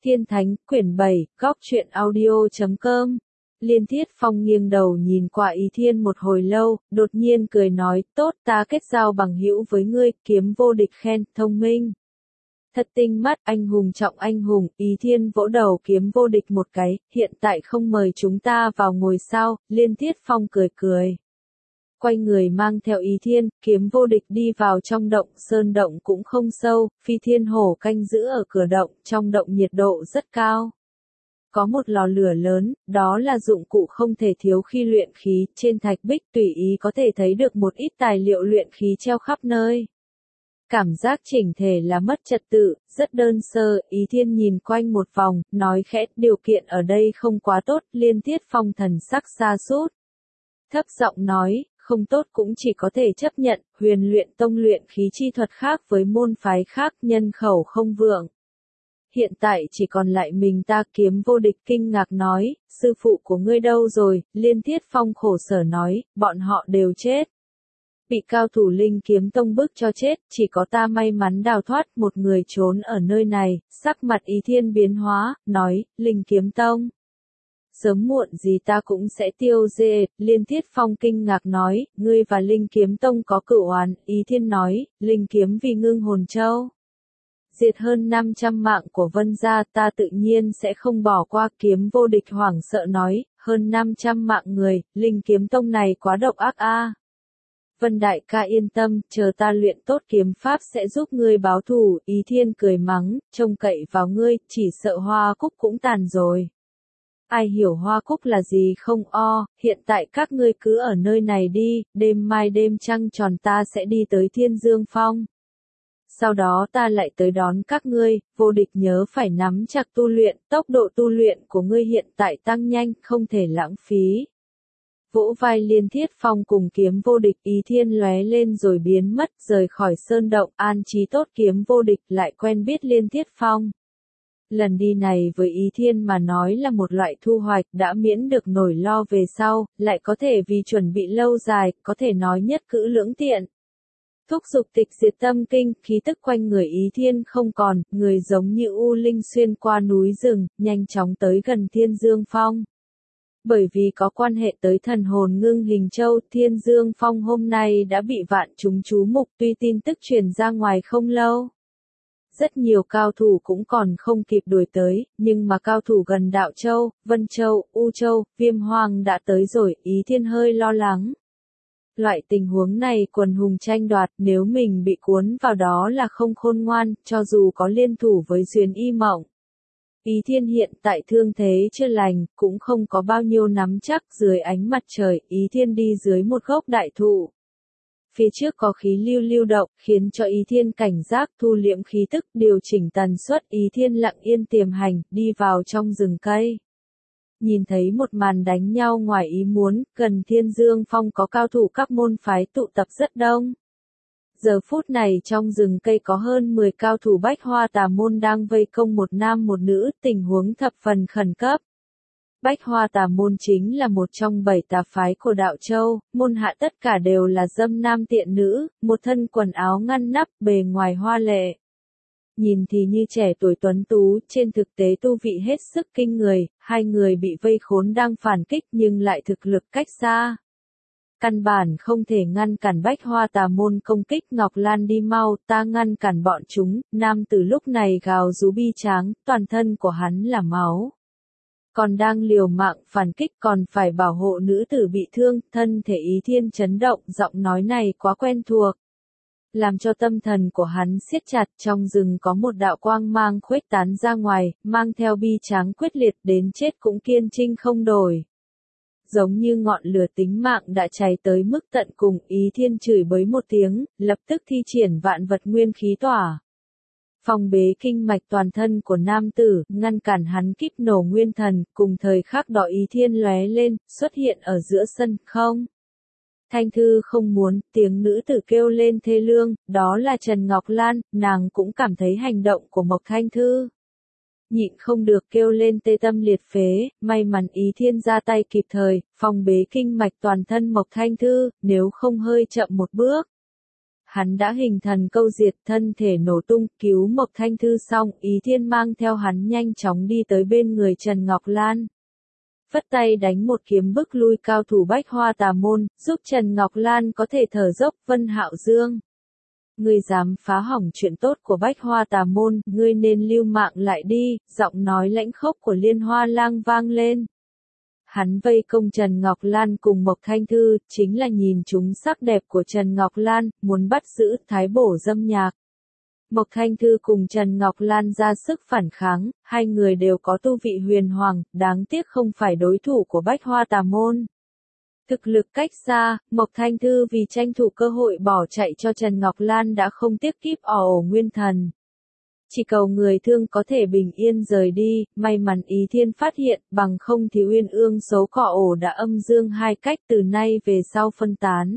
Thiên Thánh, quyển 7, góc truyện audio.com. Liên Thiết Phong nghiêng đầu nhìn qua Ý Thiên một hồi lâu, đột nhiên cười nói, tốt, ta kết giao bằng hữu với ngươi, kiếm vô địch khen, thông minh. Thật tinh mắt, anh hùng trọng anh hùng, Ý Thiên vỗ đầu kiếm vô địch một cái, hiện tại không mời chúng ta vào ngồi sao, Liên Thiết Phong cười cười. Quay người mang theo Ý Thiên, kiếm vô địch đi vào trong động, sơn động cũng không sâu, Phi Thiên Hổ canh giữ ở cửa động, trong động nhiệt độ rất cao. Có một lò lửa lớn, đó là dụng cụ không thể thiếu khi luyện khí, trên thạch bích tùy ý có thể thấy được một ít tài liệu luyện khí treo khắp nơi. Cảm giác chỉnh thể là mất trật tự, rất đơn sơ, Ý Thiên nhìn quanh một vòng, nói khẽ, điều kiện ở đây không quá tốt, Liên Thiết Phong thần sắc sa sút. Thấp giọng nói, không tốt cũng chỉ có thể chấp nhận, Huyền Luyện Tông luyện khí chi thuật khác với môn phái khác, nhân khẩu không vượng. Hiện tại chỉ còn lại mình ta, kiếm vô địch kinh ngạc nói, sư phụ của ngươi đâu rồi, Liên Thiết Phong khổ sở nói, bọn họ đều chết. Bị cao thủ Linh Kiếm Tông bức cho chết, chỉ có ta may mắn đào thoát, một người trốn ở nơi này, sắc mặt Ý Thiên biến hóa, nói, Linh Kiếm Tông. Sớm muộn gì ta cũng sẽ tiêu diệt, Liên Thiết Phong kinh ngạc nói, ngươi và Linh Kiếm Tông có cửu oán, Ý Thiên nói, Linh Kiếm vì Ngưng Hồn Châu. Diệt hơn 500 mạng của Vân gia, ta tự nhiên sẽ không bỏ qua, kiếm vô địch hoảng sợ nói, hơn 500 mạng người, Linh Kiếm Tông này quá độc ác a. Vân đại ca yên tâm, chờ ta luyện tốt kiếm pháp sẽ giúp ngươi báo thù, Ý Thiên cười mắng, trông cậy vào ngươi, chỉ sợ Hoa Cúc cũng tàn rồi. Ai hiểu Hoa Cúc là gì không hiện tại các ngươi cứ ở nơi này đi, đêm mai đêm trăng tròn ta sẽ đi tới Thiên Dương Phong. Sau đó ta lại tới đón các ngươi, vô địch nhớ phải nắm chặt tu luyện, tốc độ tu luyện của ngươi hiện tại tăng nhanh, không thể lãng phí. Vỗ vai Liên Thiết Phong cùng kiếm vô địch, Ý Thiên lóe lên rồi biến mất, rời khỏi sơn động, an trí tốt kiếm vô địch, lại quen biết Liên Thiết Phong. Lần đi này với Ý Thiên mà nói là một loại thu hoạch, đã miễn được nỗi lo về sau, lại có thể vì chuẩn bị lâu dài, có thể nói nhất cử lưỡng tiện. Thúc dục tịch diệt tâm kinh, khí tức quanh người Ý Thiên không còn, người giống như u linh xuyên qua núi rừng, nhanh chóng tới gần Thiên Dương Phong. Bởi vì có quan hệ tới thần hồn ngưng hình châu, Thiên Dương Phong hôm nay đã bị vạn chúng chú mục, tuy tin tức truyền ra ngoài không lâu. Rất nhiều cao thủ cũng còn không kịp đuổi tới, nhưng mà cao thủ gần Đạo Châu, Vân Châu, U Châu, Viêm Hoang đã tới rồi, Ý Thiên hơi lo lắng. Loại tình huống này quần hùng tranh đoạt, nếu mình bị cuốn vào đó là không khôn ngoan, cho dù có liên thủ với Duyên Y Mộng. Ý Thiên hiện tại thương thế chưa lành, cũng không có bao nhiêu nắm chắc, dưới ánh mặt trời, Ý Thiên đi dưới một gốc đại thụ. Phía trước có khí lưu động, khiến cho Ý Thiên cảnh giác, thu liễm khí tức, điều chỉnh tần suất, Ý Thiên lặng yên tiềm hành, đi vào trong rừng cây. Nhìn thấy một màn đánh nhau ngoài ý muốn, gần Thiên Dương Phong có cao thủ các môn phái tụ tập rất đông. Giờ phút này trong rừng cây có hơn 10 cao thủ Bách Hoa Tà Môn đang vây công một nam một nữ, tình huống thập phần khẩn cấp. Bách Hoa Tà Môn chính là một trong 7 tà phái của Đạo Châu, môn hạ tất cả đều là dâm nam tiện nữ, một thân quần áo ngăn nắp, bề ngoài hoa lệ. Nhìn thì như trẻ tuổi tuấn tú, trên thực tế tu vị hết sức kinh người, hai người bị vây khốn đang phản kích nhưng lại thực lực cách xa. Căn bản không thể ngăn cản Bách Hoa Tà Môn công kích, Ngọc Lan đi mau, ta ngăn cản bọn chúng, nam tử lúc này gào rú bi tráng, toàn thân của hắn là máu. Còn đang liều mạng phản kích còn phải bảo hộ nữ tử bị thương, thân thể Ý Thiên chấn động, giọng nói này quá quen thuộc. Làm cho tâm thần của hắn siết chặt, trong rừng có một đạo quang mang khuếch tán ra ngoài, mang theo bi tráng quyết liệt, đến chết cũng kiên trinh không đổi. Giống như ngọn lửa tính mạng đã cháy tới mức tận cùng, Ý Thiên chửi bới một tiếng, lập tức thi triển vạn vật nguyên khí tỏa. Phong bế kinh mạch toàn thân của nam tử, ngăn cản hắn kíp nổ nguyên thần, cùng thời khắc đó Ý Thiên lóe lên, xuất hiện ở giữa sân, không. Thanh Thư không muốn, tiếng nữ tử kêu lên thê lương, đó là Trần Ngọc Lan, nàng cũng cảm thấy hành động của Mộc Thanh Thư. Nhịn không được kêu lên tê tâm liệt phế, may mắn Ý Thiên ra tay kịp thời, phong bế kinh mạch toàn thân Mộc Thanh Thư, nếu không hơi chậm một bước. hắn đã hình thần câu diệt, thân thể nổ tung, cứu Mộc Thanh Thư xong, Ý Thiên mang theo hắn nhanh chóng đi tới bên người Trần Ngọc Lan. Phất tay đánh một kiếm bức lui cao thủ Bách Hoa Tà Môn, giúp Trần Ngọc Lan có thể thở dốc. Vân Hạo Dương, ngươi dám phá hỏng chuyện tốt của Bách Hoa Tà Môn, ngươi nên lưu mạng lại đi, giọng nói lãnh khốc của Liên Hoa Lang vang lên. Hắn vây công Trần Ngọc Lan cùng Mộc Thanh Thư, chính là nhìn chúng sắc đẹp của Trần Ngọc Lan, muốn bắt giữ, thái bổ dâm nhạc. Mộc Thanh Thư cùng Trần Ngọc Lan ra sức phản kháng, hai người đều có tu vị huyền hoàng, đáng tiếc không phải đối thủ của Bách Hoa Tà Môn. Thực lực cách xa, Mộc Thanh Thư vì tranh thủ cơ hội bỏ chạy cho Trần Ngọc Lan đã không tiếc kíp ổ nguyên thần. Chỉ cầu người thương có thể bình yên rời đi, may mắn Ý Thiên phát hiện, bằng không thì Uyên Ương xấu cỏ ổ đã âm dương hai cách, từ nay về sau phân tán.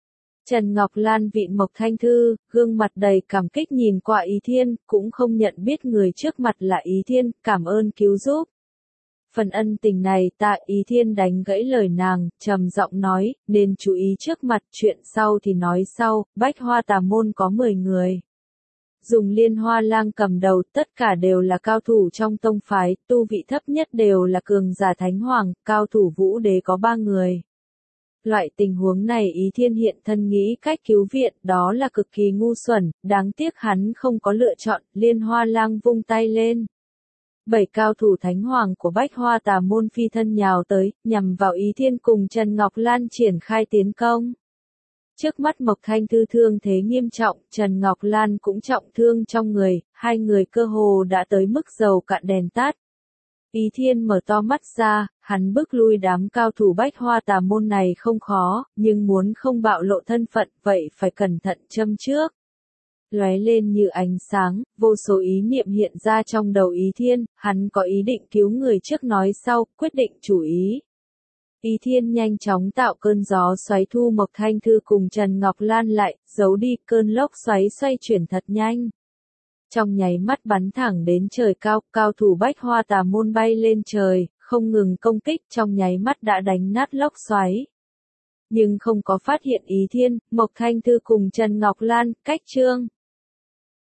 Trần Ngọc Lan vịn Mộc Thanh Thư, gương mặt đầy cảm kích nhìn qua Ý Thiên, cũng không nhận biết người trước mặt là Ý Thiên, cảm ơn cứu giúp. Phần ân tình này tạ. Ý Thiên đánh gãy lời nàng, trầm giọng nói, nên chú ý trước mặt, chuyện sau thì nói sau. Bách Hoa Tà Môn có 10 người. Dùng Liên Hoa Lang cầm đầu, tất cả đều là cao thủ trong tông phái, tu vị thấp nhất đều là cường giả thánh hoàng, cao thủ vũ đế có 3 người. Loại tình huống này Ý Thiên hiện thân nghĩ cách cứu viện, đó là cực kỳ ngu xuẩn, đáng tiếc hắn không có lựa chọn. Liên Hoa Lang vung tay lên. 7 cao thủ thánh hoàng của Bách Hoa Tà Môn phi thân nhào tới, nhằm vào Ý Thiên cùng Trần Ngọc Lan triển khai tiến công. Trước mắt Mộc Thanh Thư thương thế nghiêm trọng, Trần Ngọc Lan cũng trọng thương trong người, hai người cơ hồ đã tới mức dầu cạn đèn tắt. Ý Thiên mở to mắt ra, hắn bước lui đám cao thủ Bách Hoa Tà Môn này không khó, nhưng muốn không bạo lộ thân phận, vậy phải cẩn thận châm trước. Lóe lên như ánh sáng, vô số ý niệm hiện ra trong đầu Ý Thiên, hắn có ý định cứu người trước nói sau, quyết định chủ ý. Ý Thiên nhanh chóng tạo cơn gió xoáy thu Mộc Thanh Thư cùng Trần Ngọc Lan lại, giấu đi cơn lốc xoáy xoay chuyển thật nhanh. Trong nháy mắt bắn thẳng đến trời cao, cao thủ Bách Hoa Tà Môn bay lên trời, không ngừng công kích, trong nháy mắt đã đánh nát lốc xoáy. Nhưng không có phát hiện Ý Thiên, Mộc Thanh Thư cùng Trần Ngọc Lan, cách chương.